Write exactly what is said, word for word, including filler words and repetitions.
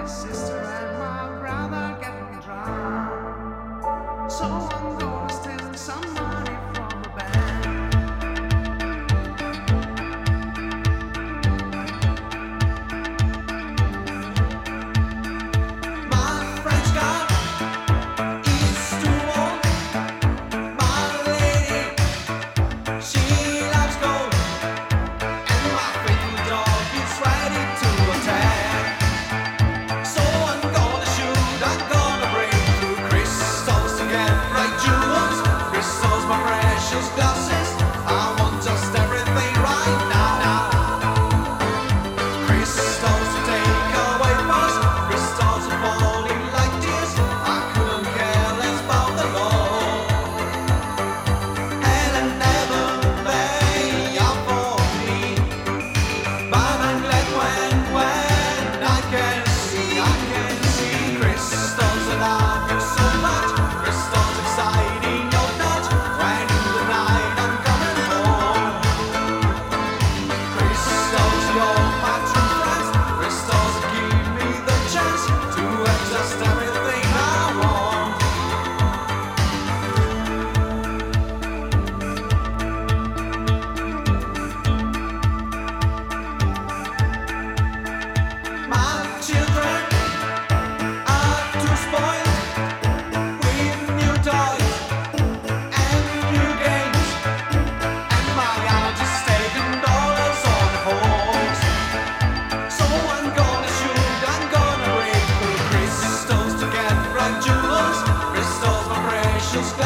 my sister and my brother getting drunk. So I'm gonna steal some money from a bank. My French car is too old. My lady, she loves gold. And my faithful dog is ready to attack. So I'm gonna shoot, I'm gonna break through crystals to get right jewels. Crystals, my precious glasses. I want just everything right now, now. Crystals to take away fast. Crystals are falling like tears. I couldn't care less about them all. And I never lay out for me. But I'm glad when, when I can see, I can see crystals that I feel so much. Crystals exciting your touch. When in the night I'm coming home. Crystals, you're my true friends. Crystals give me the chance to have just everything I want. My children are too spoiled with new toys and new games, and my aunt is taking dollars on holes. So I'm gonna shoot, I'm gonna break through crystals to get bright jewels. Crystals, my precious.